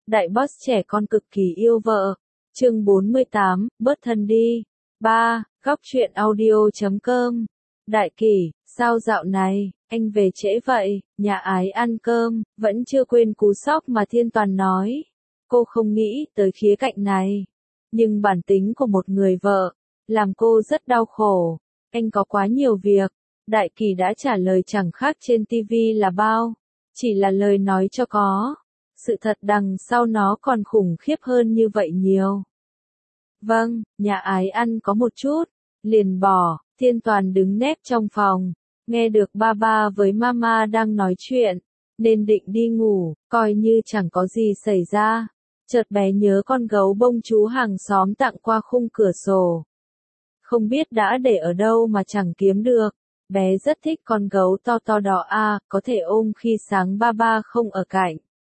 Đại boss trẻ con cực kỳ yêu vợ. Chương 48, bớt thân đi. 3. Góc truyện audio.com. Đại Kỳ, sao dạo này, anh về trễ vậy, nhà ái ăn cơm, vẫn chưa quên cú sốc mà Thiên Toàn nói. Cô không nghĩ tới khía cạnh này. Nhưng bản tính của một người vợ, làm cô rất đau khổ. Anh có quá nhiều việc. Đại Kỳ đã trả lời chẳng khác trên TV là bao. Chỉ là lời nói cho có. Sự thật đằng sau nó còn khủng khiếp hơn như vậy nhiều. Vâng, nhà ái ăn có một chút. Liền bỏ, Thiên Toàn đứng nép trong phòng. Nghe được ba với mama đang nói chuyện. Nên định đi ngủ, coi như chẳng có gì xảy ra. Chợt bé nhớ con gấu bông chú hàng xóm tặng qua khung cửa sổ. Không biết đã để ở đâu mà chẳng kiếm được. Bé rất thích con gấu to to đó có thể ôm khi sáng ba không ở cạnh.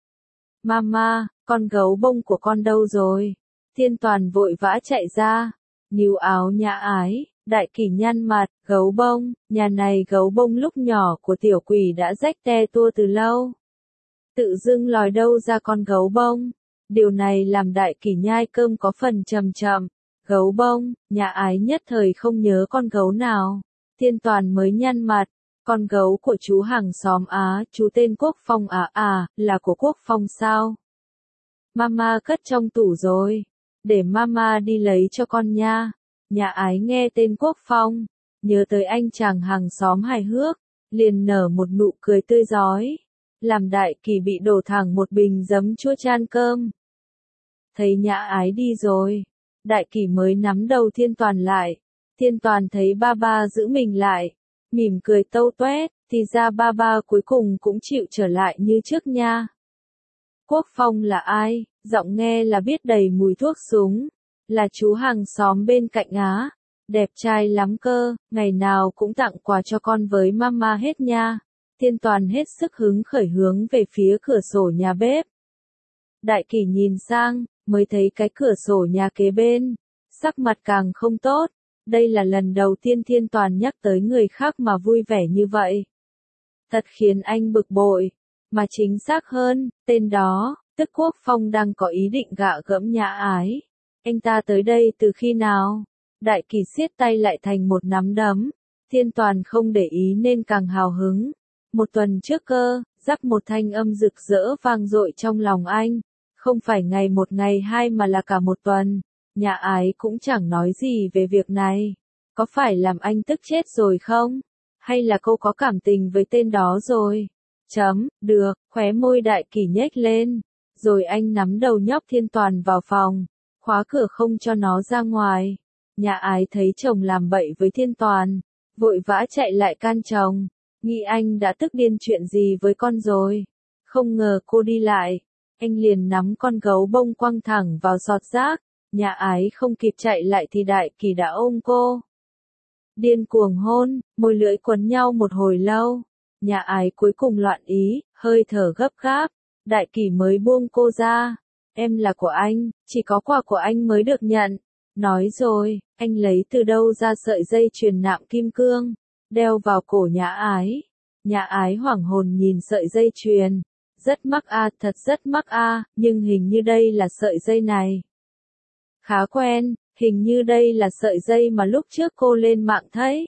Mama, con gấu bông của con đâu rồi? Thiên Toàn vội vã chạy ra, níu áo nhà ái, Đại Kỳ nhăn mặt, gấu bông, nhà này gấu bông lúc nhỏ của tiểu quỷ đã rách te tua từ lâu. Tự dưng lòi đâu ra con gấu bông? Điều này làm Đại Kỳ nhai cơm có phần chậm chậm. Gấu bông, nhà ái nhất thời không nhớ con gấu nào. Thiên Toàn mới nhăn mặt, con gấu của chú hàng xóm chú tên Quốc Phong là của Quốc Phong sao? Mama cất trong tủ rồi, để mama đi lấy cho con nha. Nhà ái nghe tên Quốc Phong, nhớ tới anh chàng hàng xóm hài hước, liền nở một nụ cười tươi rói, làm Đại Kỳ bị đổ thẳng một bình giấm chua chan cơm. Thấy nhà ái đi rồi, Đại Kỳ mới nắm đầu Thiên Toàn lại. Thiên Toàn thấy ba giữ mình lại, mỉm cười tâu toét, thì ra ba cuối cùng cũng chịu trở lại như trước nha. Quốc Phong là ai? Giọng nghe là biết đầy mùi thuốc súng. Là chú hàng xóm bên cạnh đẹp trai lắm cơ, ngày nào cũng tặng quà cho con với mama hết nha. Thiên Toàn hết sức hứng khởi hướng về phía cửa sổ nhà bếp. Đại Kỳ nhìn sang, mới thấy cái cửa sổ nhà kế bên. Sắc mặt càng không tốt. Đây là lần đầu tiên Thiên Toàn nhắc tới người khác mà vui vẻ như vậy. Thật khiến anh bực bội. Mà chính xác hơn, tên đó, tức Quốc Phong đang có ý định gạ gẫm nhà ái. Anh ta tới đây từ khi nào? Đại Kỳ siết tay lại thành một nắm đấm. Thiên Toàn không để ý nên càng hào hứng. Một tuần trước cơ, rắc một thanh âm rực rỡ vang dội trong lòng anh. Không phải ngày một ngày hai mà là cả một tuần. Nhà ái cũng chẳng nói gì về việc này. Có phải làm anh tức chết rồi không? Hay là cô có cảm tình với tên đó rồi? Được, khóe môi Đại Kỳ nhếch lên. Rồi anh nắm đầu nhóc Thiên Toàn vào phòng. Khóa cửa không cho nó ra ngoài. Nhà ái thấy chồng làm bậy với Thiên Toàn. Vội vã chạy lại can chồng. Nghĩ anh đã tức điên chuyện gì với con rồi. Không ngờ cô đi lại. Anh liền nắm con gấu bông quăng thẳng vào giọt rác. Nhà ái không kịp chạy lại thì Đại Kỳ đã ôm cô. Điên cuồng hôn, môi lưỡi quấn nhau một hồi lâu. Nhà ái cuối cùng loạn ý, hơi thở gấp gáp. Đại Kỳ mới buông cô ra. Em là của anh, chỉ có quà của anh mới được nhận. Nói rồi, anh lấy từ đâu ra sợi dây chuyền nạm kim cương, đeo vào cổ nhà ái. Nhà ái hoảng hồn nhìn sợi dây chuyền. Rất mắc thật rất mắc nhưng hình như đây là sợi dây này. Khá quen, hình như đây là sợi dây mà lúc trước cô lên mạng thấy.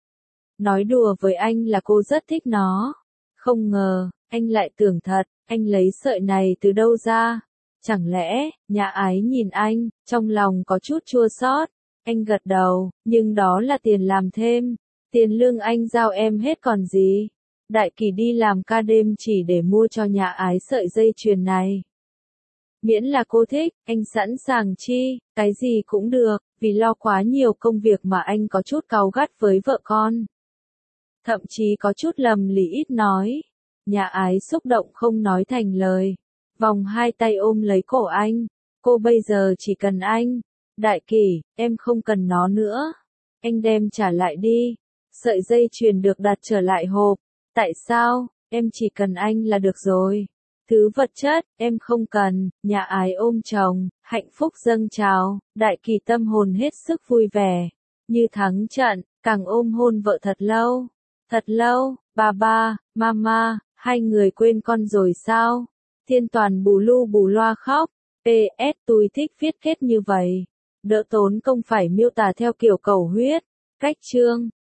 Nói đùa với anh là cô rất thích nó. Không ngờ, anh lại tưởng thật, anh lấy sợi này từ đâu ra? Chẳng lẽ, nhà ái nhìn anh, trong lòng có chút chua xót. Anh gật đầu, nhưng đó là tiền làm thêm. Tiền lương anh giao em hết còn gì. Đại Kỳ đi làm ca đêm chỉ để mua cho nhà ái sợi dây chuyền này. Miễn là cô thích, anh sẵn sàng chi, cái gì cũng được, vì lo quá nhiều công việc mà anh có chút cáu gắt với vợ con. Thậm chí có chút lầm lì ít nói. Nhà ái xúc động không nói thành lời. Vòng hai tay ôm lấy cổ anh. Cô bây giờ chỉ cần anh. Đại Kỳ, em không cần nó nữa. Anh đem trả lại đi. Sợi dây chuyền được đặt trở lại hộp. Tại sao, em chỉ cần anh là được rồi. Thứ vật chất, em không cần. Nhà ái ôm chồng, hạnh phúc dâng trào. Đại Kỳ tâm hồn hết sức vui vẻ. Như thắng trận, càng ôm hôn vợ thật lâu. Thật lâu, ba, mama, hai người quên con rồi sao? Thiên Toàn bù lu bù loa khóc. PS tôi thích viết kết như vậy. Đỡ tốn công phải miêu tả theo kiểu cầu huyết. Cách chương.